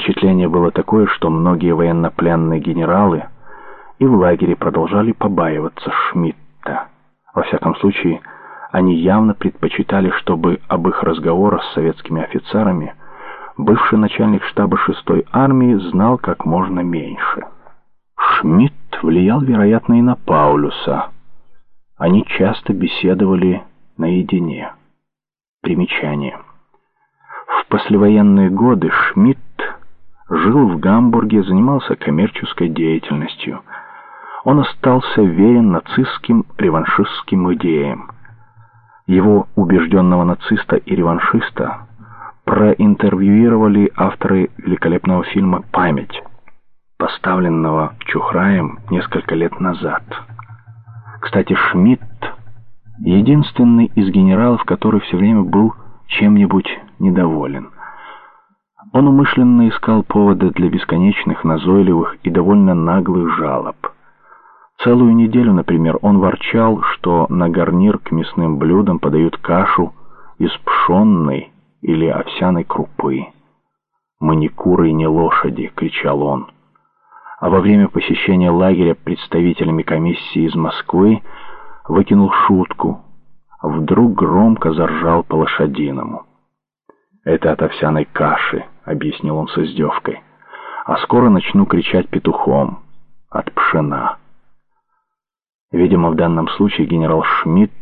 Впечатление было такое, что многие военнопленные генералы и в лагере продолжали побаиваться Шмидта. Во всяком случае, они явно предпочитали, чтобы об их разговорах с советскими офицерами бывший начальник штаба 6-й армии знал как можно меньше. Шмидт влиял, вероятно, и на Паулюса. Они часто беседовали наедине. Примечание. В послевоенные годы Шмидт жил в Гамбурге, занимался коммерческой деятельностью. Он остался верен нацистским реваншистским идеям. Его убежденного нациста и реваншиста проинтервьюировали авторы великолепного фильма «Память», поставленного Чухраем несколько лет назад. Кстати, Шмидт — единственный из генералов, который все время был чем-нибудь недоволен. Он умышленно искал поводы для бесконечных, назойливых и довольно наглых жалоб. Целую неделю, например, он ворчал, что на гарнир к мясным блюдам подают кашу из пшенной или овсяной крупы. «Мы не куры и не лошади», — кричал он. А во время посещения лагеря представителями комиссии из Москвы выкинул шутку. Вдруг громко заржал по-лошадиному. «Это от овсяной каши», — объяснил он с издевкой. «А скоро начну кричать петухом. От пшена». Видимо, в данном случае генерал Шмидт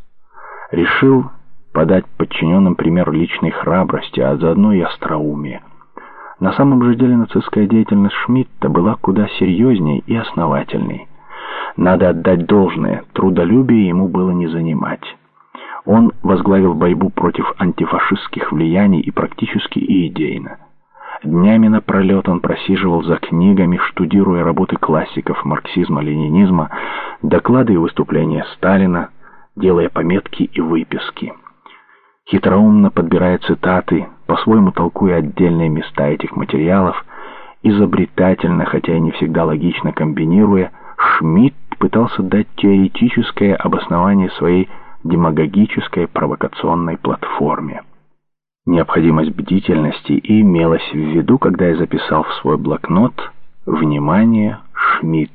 решил подать подчиненным пример личной храбрости, а заодно и остроумия. На самом же деле нацистская деятельность Шмидта была куда серьезней и основательней. Надо отдать должное, трудолюбие ему было не занимать. Он возглавил борьбу против антифашистских влияний и практически и идейно. Днями напролет он просиживал за книгами, штудируя работы классиков марксизма-ленинизма, доклады и выступления Сталина, делая пометки и выписки. Хитроумно подбирая цитаты, по-своему толкуя отдельные места этих материалов, изобретательно, хотя и не всегда логично комбинируя, Шмидт пытался дать теоретическое обоснование своей демагогической провокационной платформе. Необходимость бдительности и имелась в виду, когда я записал в свой блокнот «Внимание, Шмидт».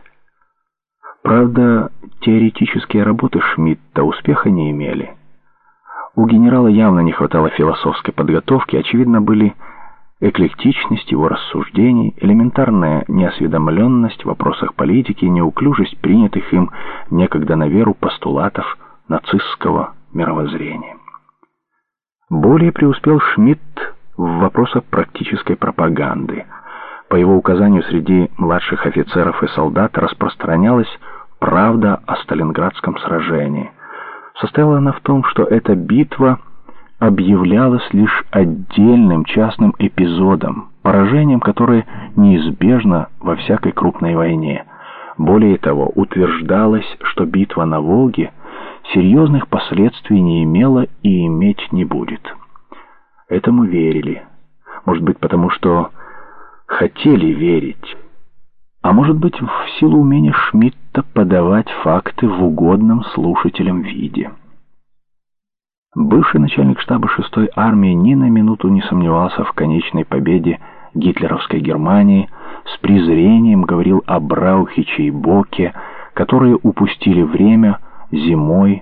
Правда, теоретические работы Шмидта успеха не имели. У генерала явно не хватало философской подготовки, очевидно, были эклектичность его рассуждений, элементарная неосведомленность в вопросах политики, неуклюжесть принятых им некогда на веру постулатов нацистского мировоззрения. Более преуспел Шмидт в вопросах практической пропаганды. По его указанию среди младших офицеров и солдат распространялась правда о Сталинградском сражении. Состояла она в том, что эта битва объявлялась лишь отдельным частным эпизодом, поражением, которое неизбежно во всякой крупной войне. Более того, утверждалось, что битва на Волге серьезных последствий не имела и иметь не будет. Этому верили. Может быть, потому что хотели верить. А может быть, в силу умения Шмидта подавать факты в угодном слушателям виде. Бывший начальник штаба 6-й армии ни на минуту не сомневался в конечной победе гитлеровской Германии, с презрением говорил о Браухиче и Боке, которые упустили время зимой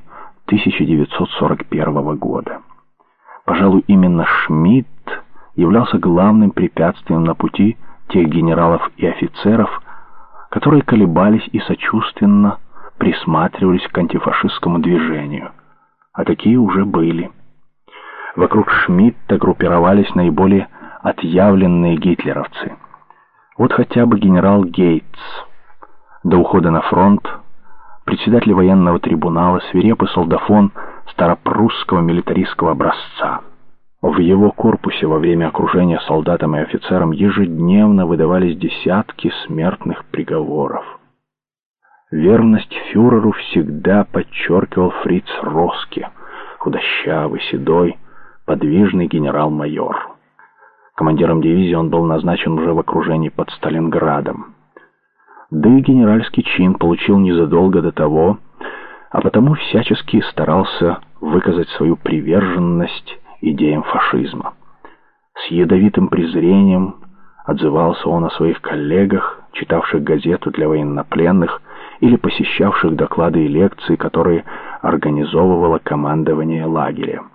1941 года. Пожалуй, именно Шмидт являлся главным препятствием на пути тех генералов и офицеров, которые колебались и сочувственно присматривались к антифашистскому движению. А такие уже были. Вокруг Шмидта группировались наиболее отъявленные гитлеровцы. Вот хотя бы генерал Гейтс. До ухода на фронт председатель военного трибунала, свирепый солдафон старопрусского милитаристского образца. В его корпусе во время окружения солдатам и офицерам ежедневно выдавались десятки смертных приговоров. Верность фюреру всегда подчеркивал Фриц Роске, худощавый, седой, подвижный генерал-майор. Командиром дивизии он был назначен уже в окружении под Сталинградом. Да и генеральский чин получил незадолго до того, а потому всячески старался выказать свою приверженность идеям фашизма. С ядовитым презрением отзывался он о своих коллегах, читавших газету для военнопленных или посещавших доклады и лекции, которые организовывало командование лагеря.